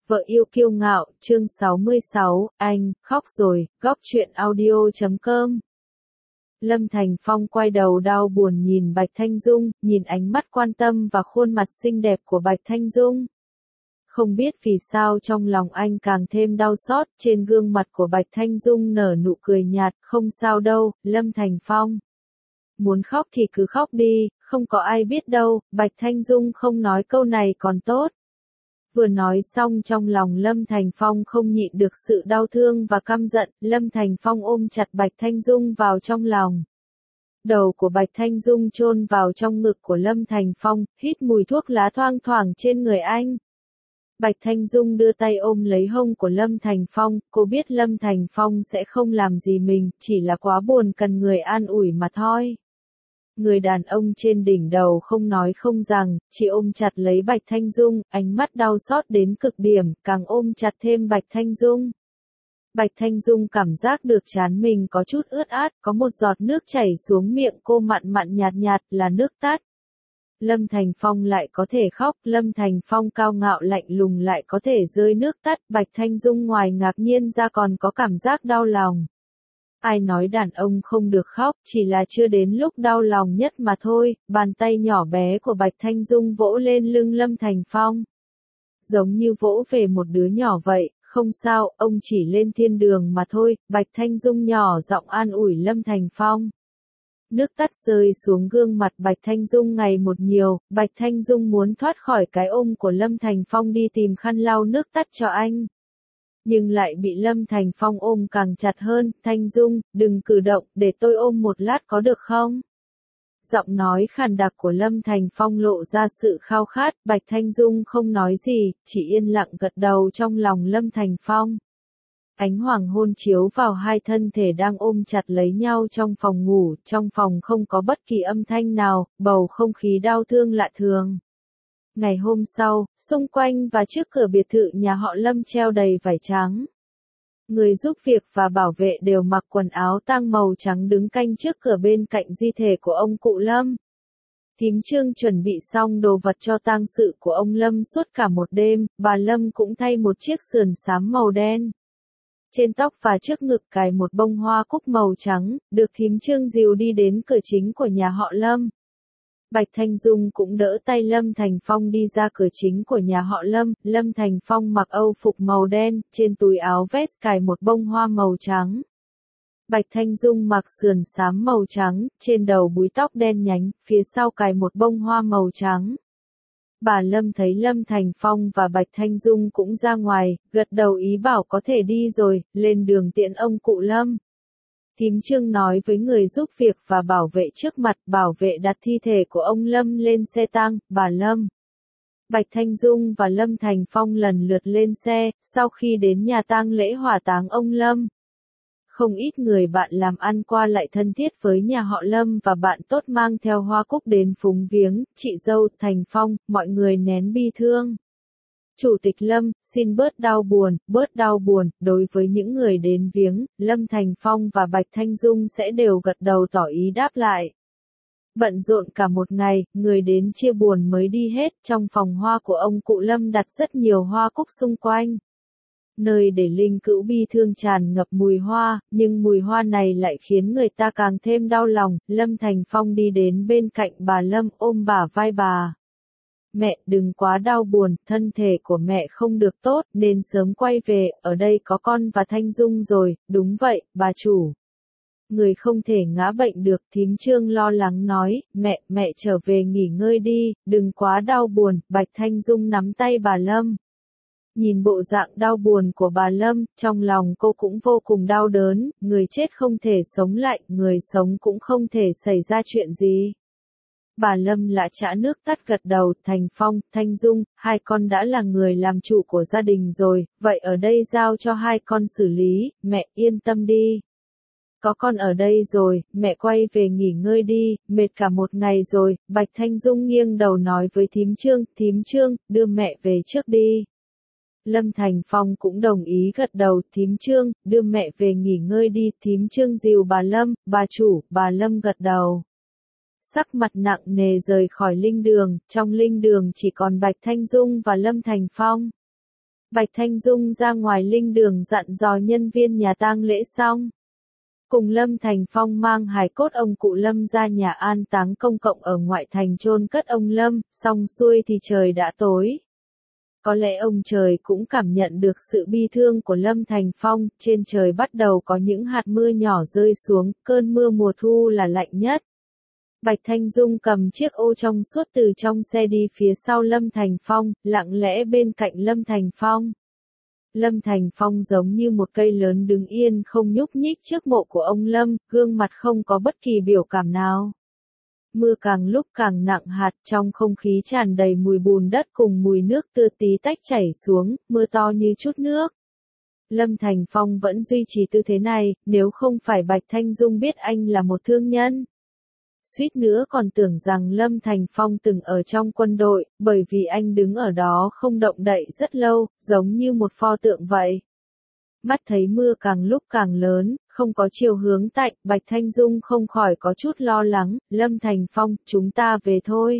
Vợ yêu kiêu ngạo, chương 66, anh, khóc rồi, góc truyện audio.com. Lâm Thành Phong quay đầu đau buồn nhìn Bạch Thanh Dung, nhìn ánh mắt quan tâm và khuôn mặt xinh đẹp của Bạch Thanh Dung. Không biết vì sao trong lòng anh càng thêm đau xót, trên gương mặt của Bạch Thanh Dung nở nụ cười nhạt, không sao đâu, Lâm Thành Phong. Muốn khóc thì cứ khóc đi, không có ai biết đâu, Bạch Thanh Dung không nói câu này còn tốt. Vừa nói xong trong lòng Lâm Thành Phong không nhịn được sự đau thương và căm giận, Lâm Thành Phong ôm chặt Bạch Thanh Dung vào trong lòng. Đầu của Bạch Thanh Dung chôn vào trong ngực của Lâm Thành Phong, hít mùi thuốc lá thoang thoảng trên người anh. Bạch Thanh Dung đưa tay ôm lấy hông của Lâm Thành Phong, cô biết Lâm Thành Phong sẽ không làm gì mình, chỉ là quá buồn cần người an ủi mà thôi. Người đàn ông trên đỉnh đầu không nói không rằng, chỉ ôm chặt lấy Bạch Thanh Dung, ánh mắt đau xót đến cực điểm, càng ôm chặt thêm Bạch Thanh Dung. Bạch Thanh Dung cảm giác được trán mình có chút ướt át, có một giọt nước chảy xuống miệng cô mặn mặn nhạt nhạt là nước tát. Lâm Thành Phong lại có thể khóc, Lâm Thành Phong cao ngạo lạnh lùng lại có thể rơi nước tát, Bạch Thanh Dung ngoài ngạc nhiên ra còn có cảm giác đau lòng. Ai nói đàn ông không được khóc, chỉ là chưa đến lúc đau lòng nhất mà thôi, bàn tay nhỏ bé của Bạch Thanh Dung vỗ lên lưng Lâm Thành Phong. Giống như vỗ về một đứa nhỏ vậy, không sao, ông chỉ lên thiên đường mà thôi, Bạch Thanh Dung nhỏ giọng an ủi Lâm Thành Phong. Nước tát rơi xuống gương mặt Bạch Thanh Dung ngày một nhiều, Bạch Thanh Dung muốn thoát khỏi cái ôm của Lâm Thành Phong đi tìm khăn lau nước tát cho anh. Nhưng lại bị Lâm Thành Phong ôm càng chặt hơn, Thanh Dung, đừng cử động, để tôi ôm một lát có được không? Giọng nói khàn đặc của Lâm Thành Phong lộ ra sự khao khát, Bạch Thanh Dung không nói gì, chỉ yên lặng gật đầu trong lòng Lâm Thành Phong. Ánh hoàng hôn chiếu vào hai thân thể đang ôm chặt lấy nhau trong phòng ngủ, trong phòng không có bất kỳ âm thanh nào, bầu không khí đau thương lạ thường. Ngày hôm sau, xung quanh và trước cửa biệt thự nhà họ Lâm treo đầy vải trắng. Người giúp việc và bảo vệ đều mặc quần áo tang màu trắng đứng canh trước cửa bên cạnh di thể của ông cụ Lâm. Thím Trương chuẩn bị xong đồ vật cho tang sự của ông Lâm suốt cả một đêm, bà Lâm cũng thay một chiếc sườn xám màu đen. Trên tóc và trước ngực cài một bông hoa cúc màu trắng, được thím Trương dìu đi đến cửa chính của nhà họ Lâm. Bạch Thanh Dung cũng đỡ tay Lâm Thành Phong đi ra cửa chính của nhà họ Lâm, Lâm Thành Phong mặc âu phục màu đen, trên túi áo vest cài một bông hoa màu trắng. Bạch Thanh Dung mặc sườn xám màu trắng, trên đầu búi tóc đen nhánh, phía sau cài một bông hoa màu trắng. Bà Lâm thấy Lâm Thành Phong và Bạch Thanh Dung cũng ra ngoài, gật đầu ý bảo có thể đi rồi, lên đường tiễn ông cụ Lâm. Thím Trương nói với người giúp việc và bảo vệ trước mặt, bảo vệ đặt thi thể của ông Lâm lên xe tang, bà Lâm. Bạch Thanh Dung và Lâm Thành Phong lần lượt lên xe, sau khi đến nhà tang lễ hỏa táng ông Lâm. Không ít người bạn làm ăn qua lại thân thiết với nhà họ Lâm và bạn tốt mang theo hoa cúc đến phúng viếng, chị dâu, Thành Phong, mọi người nén bi thương. Chủ tịch Lâm, xin bớt đau buồn, đối với những người đến viếng, Lâm Thành Phong và Bạch Thanh Dung sẽ đều gật đầu tỏ ý đáp lại. Bận rộn cả một ngày, người đến chia buồn mới đi hết, trong phòng hoa của ông cụ Lâm đặt rất nhiều hoa cúc xung quanh. Nơi để linh cữu bi thương tràn ngập mùi hoa, nhưng mùi hoa này lại khiến người ta càng thêm đau lòng, Lâm Thành Phong đi đến bên cạnh bà Lâm ôm bả vai bà. Mẹ đừng quá đau buồn, thân thể của mẹ không được tốt nên sớm quay về, ở đây có con và Thanh Dung rồi, đúng vậy, bà chủ. Người không thể ngã bệnh được, thím Trương lo lắng nói, mẹ trở về nghỉ ngơi đi, đừng quá đau buồn, Bạch Thanh Dung nắm tay bà Lâm. Nhìn bộ dạng đau buồn của bà Lâm, trong lòng cô cũng vô cùng đau đớn, người chết không thể sống lại, người sống cũng không thể xảy ra chuyện gì. Bà Lâm lạ chả nước tắt gật đầu, Thành Phong, Thanh Dung, hai con đã là người làm chủ của gia đình rồi, vậy ở đây giao cho hai con xử lý, mẹ yên tâm đi. Có con ở đây rồi, mẹ quay về nghỉ ngơi đi, mệt cả một ngày rồi, Bạch Thanh Dung nghiêng đầu nói với thím Trương, đưa mẹ về trước đi. Lâm Thành Phong cũng đồng ý gật đầu, thím Trương, đưa mẹ về nghỉ ngơi đi, thím Trương dìu bà Lâm, bà chủ, bà Lâm gật đầu. Sắc mặt nặng nề rời khỏi linh đường, trong linh đường chỉ còn Bạch Thanh Dung và Lâm Thành Phong. Bạch Thanh Dung ra ngoài linh đường dặn dò nhân viên nhà tang lễ xong. Cùng Lâm Thành Phong mang hài cốt ông cụ Lâm ra nhà an táng công cộng ở ngoại thành chôn cất ông Lâm, xong xuôi thì trời đã tối. Có lẽ ông trời cũng cảm nhận được sự bi thương của Lâm Thành Phong, trên trời bắt đầu có những hạt mưa nhỏ rơi xuống, cơn mưa mùa thu là lạnh nhất. Bạch Thanh Dung cầm chiếc ô trong suốt từ trong xe đi phía sau Lâm Thành Phong, lặng lẽ bên cạnh Lâm Thành Phong. Lâm Thành Phong giống như một cây lớn đứng yên không nhúc nhích trước mộ của ông Lâm, gương mặt không có bất kỳ biểu cảm nào. Mưa càng lúc càng nặng hạt, trong không khí tràn đầy mùi bùn đất cùng mùi nước tưa tí tách chảy xuống, mưa to như chút nước. Lâm Thành Phong vẫn duy trì tư thế này, nếu không phải Bạch Thanh Dung biết anh là một thương nhân. Suýt nữa còn tưởng rằng Lâm Thành Phong từng ở trong quân đội, bởi vì anh đứng ở đó không động đậy rất lâu, giống như một pho tượng vậy. Mắt thấy mưa càng lúc càng lớn, không có chiều hướng tạnh, Bạch Thanh Dung không khỏi có chút lo lắng, Lâm Thành Phong, chúng ta về thôi.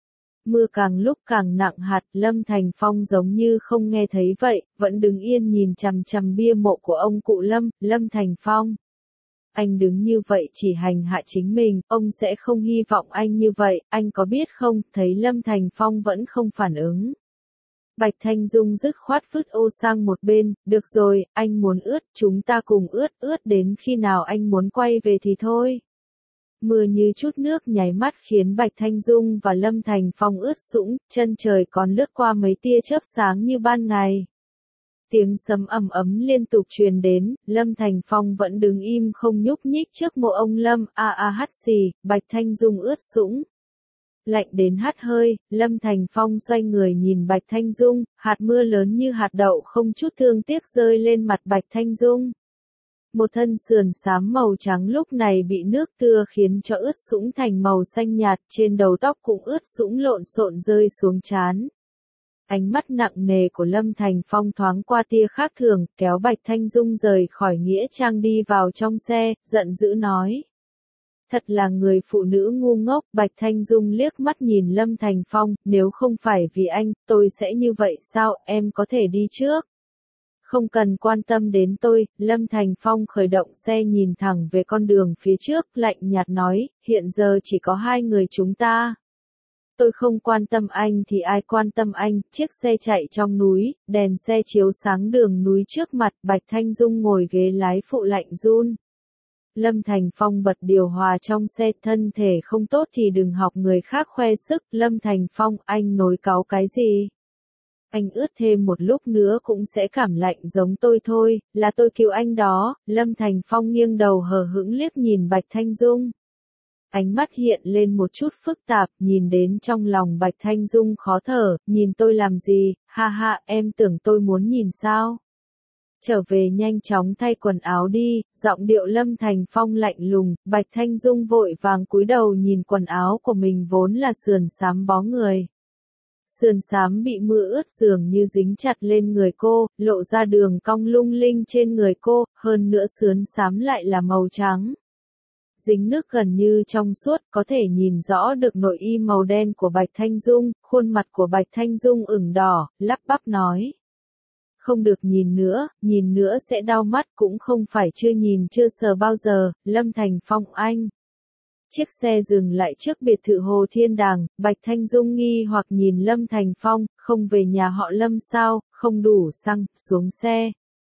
Mưa càng lúc càng nặng hạt, Lâm Thành Phong giống như không nghe thấy vậy, vẫn đứng yên nhìn chằm chằm bia mộ của ông cụ Lâm, Lâm Thành Phong. Anh đứng như vậy chỉ hành hạ chính mình, ông sẽ không hy vọng anh như vậy, anh có biết không, thấy Lâm Thành Phong vẫn không phản ứng. Bạch Thanh Dung dứt khoát vứt ô sang một bên, được rồi, anh muốn ướt, chúng ta cùng ướt đến khi nào anh muốn quay về thì thôi. Mưa như chút nước nháy mắt khiến Bạch Thanh Dung và Lâm Thành Phong ướt sũng, chân trời còn lướt qua mấy tia chớp sáng như ban ngày. Tiếng sấm ầm ấm liên tục truyền đến, Lâm Thành Phong vẫn đứng im không nhúc nhích trước mộ ông Lâm, hắt xì, Bạch Thanh Dung ướt sũng. Lạnh đến hắt hơi, Lâm Thành Phong xoay người nhìn Bạch Thanh Dung, hạt mưa lớn như hạt đậu không chút thương tiếc rơi lên mặt Bạch Thanh Dung. Một thân sườn xám màu trắng lúc này bị nước tưa khiến cho ướt sũng thành màu xanh nhạt, trên đầu tóc cũng ướt sũng lộn xộn rơi xuống trán. Ánh mắt nặng nề của Lâm Thành Phong thoáng qua tia khác thường, kéo Bạch Thanh Dung rời khỏi nghĩa trang đi vào trong xe, giận dữ nói. Thật là người phụ nữ ngu ngốc, Bạch Thanh Dung liếc mắt nhìn Lâm Thành Phong, nếu không phải vì anh, tôi sẽ như vậy sao, em có thể đi trước. Không cần quan tâm đến tôi, Lâm Thành Phong khởi động xe nhìn thẳng về con đường phía trước, lạnh nhạt nói, hiện giờ chỉ có hai người chúng ta. Tôi không quan tâm anh thì ai quan tâm anh, chiếc xe chạy trong núi, đèn xe chiếu sáng đường núi trước mặt, Bạch Thanh Dung ngồi ghế lái phụ lạnh run. Lâm Thành Phong bật điều hòa trong xe, thân thể không tốt thì đừng học người khác khoe sức, Lâm Thành Phong, anh nối cáu cái gì? Anh ướt thêm một lúc nữa cũng sẽ cảm lạnh giống tôi thôi, là tôi cứu anh đó, Lâm Thành Phong nghiêng đầu hờ hững liếc nhìn Bạch Thanh Dung. Ánh mắt hiện lên một chút phức tạp, nhìn đến trong lòng Bạch Thanh Dung khó thở, nhìn tôi làm gì, ha ha, em tưởng tôi muốn nhìn sao? Trở về nhanh chóng thay quần áo đi, giọng điệu Lâm Thành Phong lạnh lùng, Bạch Thanh Dung vội vàng cúi đầu nhìn quần áo của mình vốn là sườn xám bó người. Sườn xám bị mưa ướt dường như dính chặt lên người cô, lộ ra đường cong lung linh trên người cô, hơn nữa sườn xám lại là màu trắng. Dính nước gần như trong suốt, có thể nhìn rõ được nội y màu đen của Bạch Thanh Dung, khuôn mặt của Bạch Thanh Dung ửng đỏ, lắp bắp nói. Không được nhìn nữa sẽ đau mắt, cũng không phải chưa nhìn chưa sờ bao giờ, Lâm Thành Phong anh. Chiếc xe dừng lại trước biệt thự Hồ Thiên Đàng, Bạch Thanh Dung nghi hoặc nhìn Lâm Thành Phong, không về nhà họ Lâm sao, không đủ xăng, xuống xe.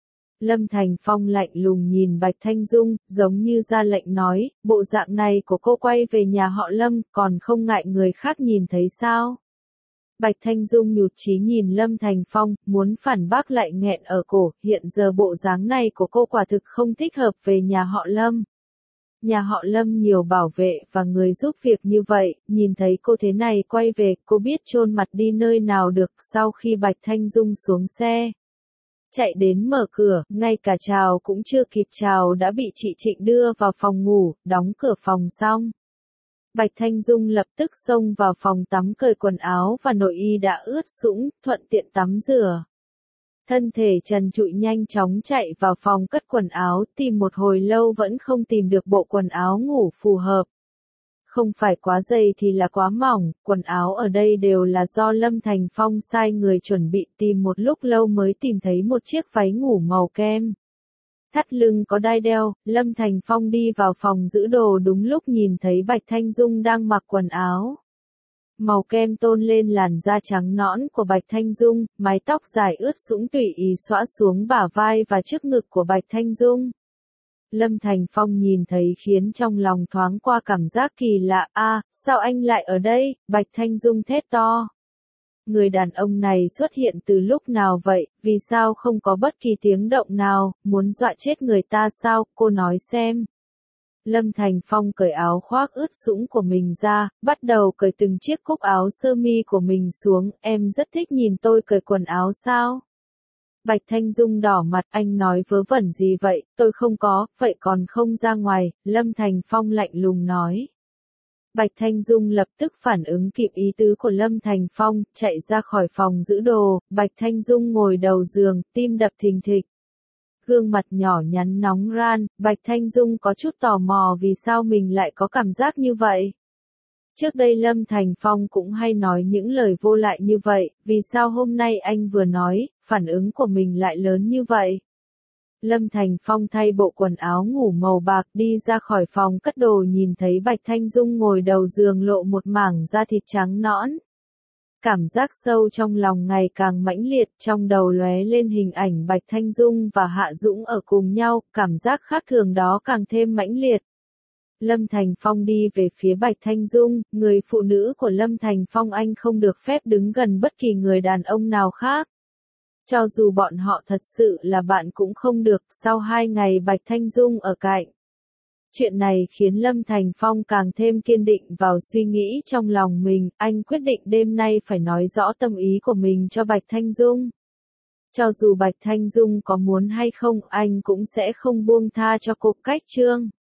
Lâm Thành Phong lạnh lùng nhìn Bạch Thanh Dung, giống như ra lệnh nói, bộ dạng này của cô quay về nhà họ Lâm, còn không ngại người khác nhìn thấy sao? Bạch Thanh Dung nhụt chí nhìn Lâm Thành Phong, muốn phản bác lại nghẹn ở cổ, hiện giờ bộ dáng này của cô quả thực không thích hợp về nhà họ Lâm. Nhà họ Lâm nhiều bảo vệ và người giúp việc như vậy, nhìn thấy cô thế này quay về, cô biết chôn mặt đi nơi nào được, sau khi Bạch Thanh Dung xuống xe. Chạy đến mở cửa, ngay cả chào cũng chưa kịp chào đã bị chị Trịnh đưa vào phòng ngủ, đóng cửa phòng xong. Bạch Thanh Dung lập tức xông vào phòng tắm cởi quần áo và nội y đã ướt sũng, thuận tiện tắm rửa. Thân thể trần trụi nhanh chóng chạy vào phòng cất quần áo, tìm một hồi lâu vẫn không tìm được bộ quần áo ngủ phù hợp. không phải quá dày thì là quá mỏng, quần áo ở đây đều là do Lâm Thành Phong sai người chuẩn bị, tìm một lúc lâu mới tìm thấy một chiếc váy ngủ màu kem. Thắt lưng có đai đeo, Lâm Thành Phong đi vào phòng giữ đồ đúng lúc nhìn thấy Bạch Thanh Dung đang mặc quần áo màu kem tôn lên làn da trắng nõn của Bạch Thanh Dung, mái tóc dài ướt sũng tùy ý xõa xuống bả vai và trước ngực của Bạch Thanh Dung. Lâm Thành Phong nhìn thấy khiến trong lòng thoáng qua cảm giác kỳ lạ, sao anh lại ở đây, Bạch Thanh Dung thét to. Người đàn ông này xuất hiện từ lúc nào vậy, vì sao không có bất kỳ tiếng động nào, muốn dọa chết người ta sao, cô nói xem. Lâm Thành Phong cởi áo khoác ướt sũng của mình ra, bắt đầu cởi từng chiếc cúc áo sơ mi của mình xuống, em rất thích nhìn tôi cởi quần áo sao? Bạch Thanh Dung đỏ mặt, anh nói vớ vẩn gì vậy, tôi không có, vậy còn không ra ngoài, Lâm Thành Phong lạnh lùng nói. Bạch Thanh Dung lập tức phản ứng kịp ý tứ của Lâm Thành Phong, chạy ra khỏi phòng giữ đồ, Bạch Thanh Dung ngồi đầu giường, tim đập thình thịch. Gương mặt nhỏ nhắn nóng ran, Bạch Thanh Dung có chút tò mò vì sao mình lại có cảm giác như vậy. Trước đây Lâm Thành Phong cũng hay nói những lời vô lại như vậy, vì sao hôm nay anh vừa nói, phản ứng của mình lại lớn như vậy. Lâm Thành Phong thay bộ quần áo ngủ màu bạc đi ra khỏi phòng cất đồ nhìn thấy Bạch Thanh Dung ngồi đầu giường lộ một mảng da thịt trắng nõn. Cảm giác sâu trong lòng ngày càng mãnh liệt, trong đầu lóe lên hình ảnh Bạch Thanh Dung và Hạ Dũng ở cùng nhau, cảm giác khác thường đó càng thêm mãnh liệt. Lâm Thành Phong đi về phía Bạch Thanh Dung, người phụ nữ của Lâm Thành Phong anh không được phép đứng gần bất kỳ người đàn ông nào khác. Cho dù bọn họ thật sự là bạn cũng không được, sau 2 ngày Bạch Thanh Dung ở cạnh. Chuyện này khiến Lâm Thành Phong càng thêm kiên định vào suy nghĩ trong lòng mình, anh quyết định đêm nay phải nói rõ tâm ý của mình cho Bạch Thanh Dung. Cho dù Bạch Thanh Dung có muốn hay không, anh cũng sẽ không buông tha cho cô. Cách chương